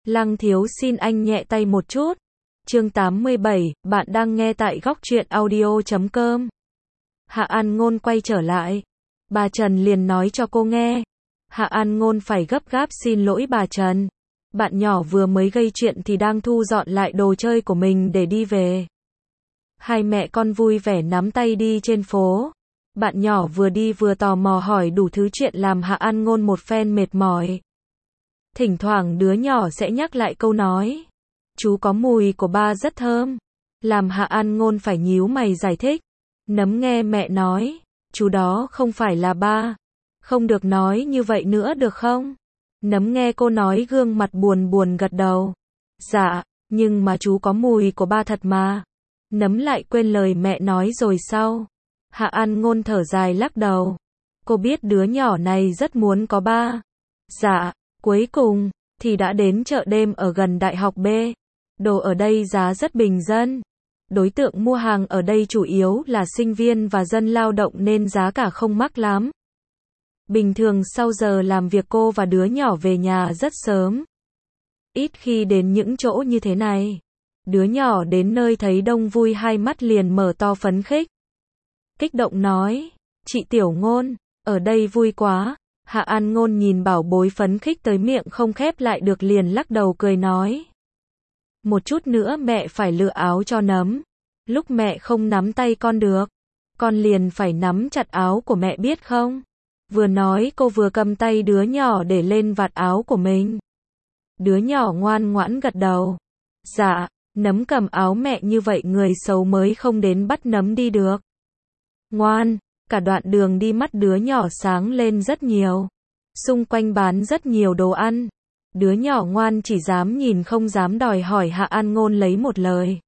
Lăng Thiếu xin anh nhẹ tay một chút. Chương 87, bạn đang nghe tại góc truyện audio.com. Hạ An Ngôn quay trở lại. Bà Trần liền nói cho cô nghe. Hạ An Ngôn phải gấp gáp xin lỗi bà Trần. Bạn nhỏ vừa mới gây chuyện thì đang thu dọn lại đồ chơi của mình để đi về. Hai mẹ con vui vẻ nắm tay đi trên phố. Bạn nhỏ vừa đi vừa tò mò hỏi đủ thứ chuyện làm Hạ An Ngôn một phen mệt mỏi. Thỉnh thoảng đứa nhỏ sẽ nhắc lại câu nói. Chú có mùi của ba rất thơm. Làm Hạ An Ngôn phải nhíu mày giải thích. Nấm nghe mẹ nói. Chú đó không phải là ba. Không được nói như vậy nữa được không? Nấm nghe cô nói gương mặt buồn buồn gật đầu. Dạ, nhưng mà chú có mùi của ba thật mà. Nấm lại quên lời mẹ nói rồi sao? Hạ An Ngôn thở dài lắc đầu. Cô biết đứa nhỏ này rất muốn có ba. Dạ, cuối cùng thì đã đến chợ đêm ở gần Đại học B. Đồ ở đây giá rất bình dân. Đối tượng mua hàng ở đây chủ yếu là sinh viên và dân lao động nên giá cả không mắc lắm. Bình thường sau giờ làm việc cô và đứa nhỏ về nhà rất sớm. Ít khi đến những chỗ như thế này. Đứa nhỏ đến nơi thấy đông vui hai mắt liền mở to phấn khích. Kích động nói, chị Tiểu Ngôn, ở đây vui quá. Hạ An Ngôn nhìn bảo bối phấn khích tới miệng không khép lại được liền lắc đầu cười nói. Một chút nữa mẹ phải lựa áo cho nấm. Lúc mẹ không nắm tay con được, con liền phải nắm chặt áo của mẹ biết không? Vừa nói cô vừa cầm tay đứa nhỏ để lên vạt áo của mình. Đứa nhỏ ngoan ngoãn gật đầu. Dạ, nấm cầm áo mẹ như vậy người xấu mới không đến bắt nấm đi được. Ngoan, cả đoạn đường đi mắt đứa nhỏ sáng lên rất nhiều. Xung quanh bán rất nhiều đồ ăn. Đứa nhỏ ngoan chỉ dám nhìn không dám đòi hỏi Hạ An Ngôn lấy một lời.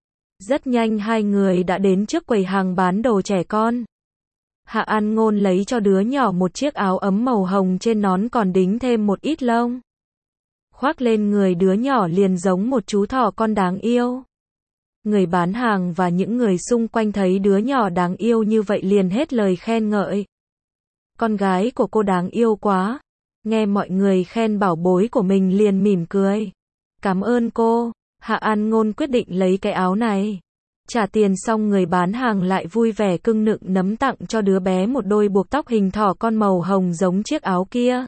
Rất nhanh hai người đã đến trước quầy hàng bán đồ trẻ con. Hạ An Ngôn lấy cho đứa nhỏ một chiếc áo ấm màu hồng trên nón còn đính thêm một ít lông. Khoác lên người đứa nhỏ liền giống một chú thỏ con đáng yêu. Người bán hàng và những người xung quanh thấy đứa nhỏ đáng yêu như vậy liền hết lời khen ngợi. Con gái của cô đáng yêu quá. Nghe mọi người khen bảo bối của mình liền mỉm cười. Cảm ơn cô. Hạ An Ngôn quyết định lấy cái áo này. Trả tiền xong người bán hàng lại vui vẻ cưng nựng nấm tặng cho đứa bé một đôi buộc tóc hình thỏ con màu hồng giống chiếc áo kia.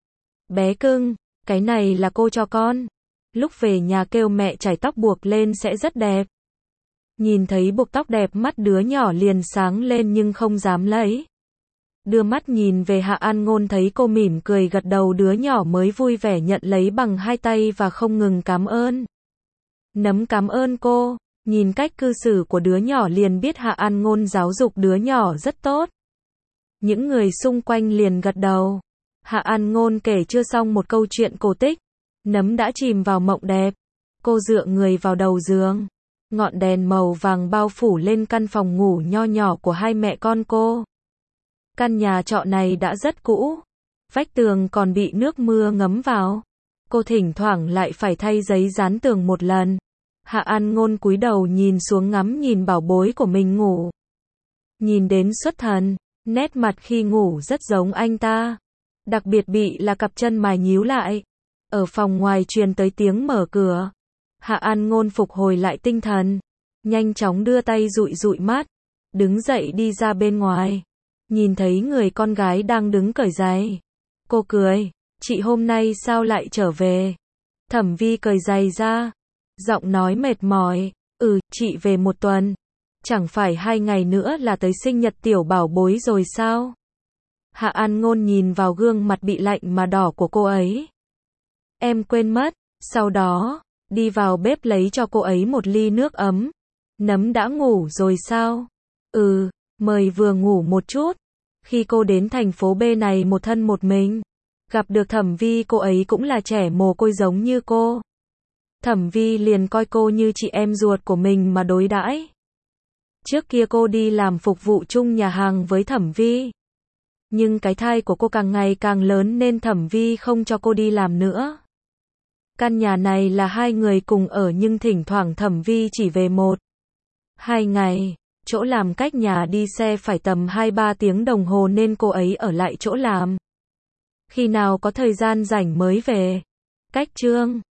Bé cưng, cái này là cô cho con. Lúc về nhà kêu mẹ chải tóc buộc lên sẽ rất đẹp. Nhìn thấy buộc tóc đẹp mắt đứa nhỏ liền sáng lên nhưng không dám lấy. Đưa mắt nhìn về Hạ An Ngôn thấy cô mỉm cười gật đầu đứa nhỏ mới vui vẻ nhận lấy bằng hai tay và không ngừng cảm ơn. Nấm cảm ơn cô. Nhìn cách cư xử của đứa nhỏ liền biết Hạ An Ngôn giáo dục đứa nhỏ rất tốt. Những người xung quanh liền gật đầu. Hạ An Ngôn kể chưa xong một câu chuyện cổ tích. Nấm đã chìm vào mộng đẹp. Cô dựa người vào đầu giường. Ngọn đèn màu vàng bao phủ lên căn phòng ngủ nho nhỏ của hai mẹ con cô. Căn nhà trọ này đã rất cũ. Vách tường còn bị nước mưa ngấm vào. Cô thỉnh thoảng lại phải thay giấy dán tường một lần. Hạ An Ngôn cúi đầu nhìn xuống ngắm nhìn bảo bối của mình ngủ. Nhìn đến xuất thần, nét mặt khi ngủ rất giống anh ta. Đặc biệt bị là cặp chân mài nhíu lại. Ở phòng ngoài truyền tới tiếng mở cửa. Hạ An Ngôn phục hồi lại tinh thần. Nhanh chóng đưa tay dụi dụi mắt. Đứng dậy đi ra bên ngoài. Nhìn thấy người con gái đang đứng cởi giày. Cô cười. Chị hôm nay sao lại trở về? Thẩm Vi cởi giày ra. Giọng nói mệt mỏi. Chị về một tuần. Chẳng phải 2 ngày nữa là tới sinh nhật tiểu bảo bối rồi sao? Hạ An Ngôn nhìn vào gương mặt bị lạnh mà đỏ của cô ấy. Em quên mất. Sau đó, đi vào bếp lấy cho cô ấy một ly nước ấm. Nấm đã ngủ rồi sao? Mời vừa ngủ một chút. Khi cô đến thành phố B này một thân một mình. Gặp được Thẩm Vi cô ấy cũng là trẻ mồ côi giống như cô. Thẩm Vi liền coi cô như chị em ruột của mình mà đối đãi. Trước kia cô đi làm phục vụ chung nhà hàng với Thẩm Vi. Nhưng cái thai của cô càng ngày càng lớn nên Thẩm Vi không cho cô đi làm nữa. Căn nhà này là hai người cùng ở nhưng thỉnh thoảng Thẩm Vi chỉ về 1-2 ngày. Chỗ làm cách nhà đi xe phải tầm 2-3 tiếng đồng hồ nên cô ấy ở lại chỗ làm. Khi nào có thời gian rảnh mới về. Cách chương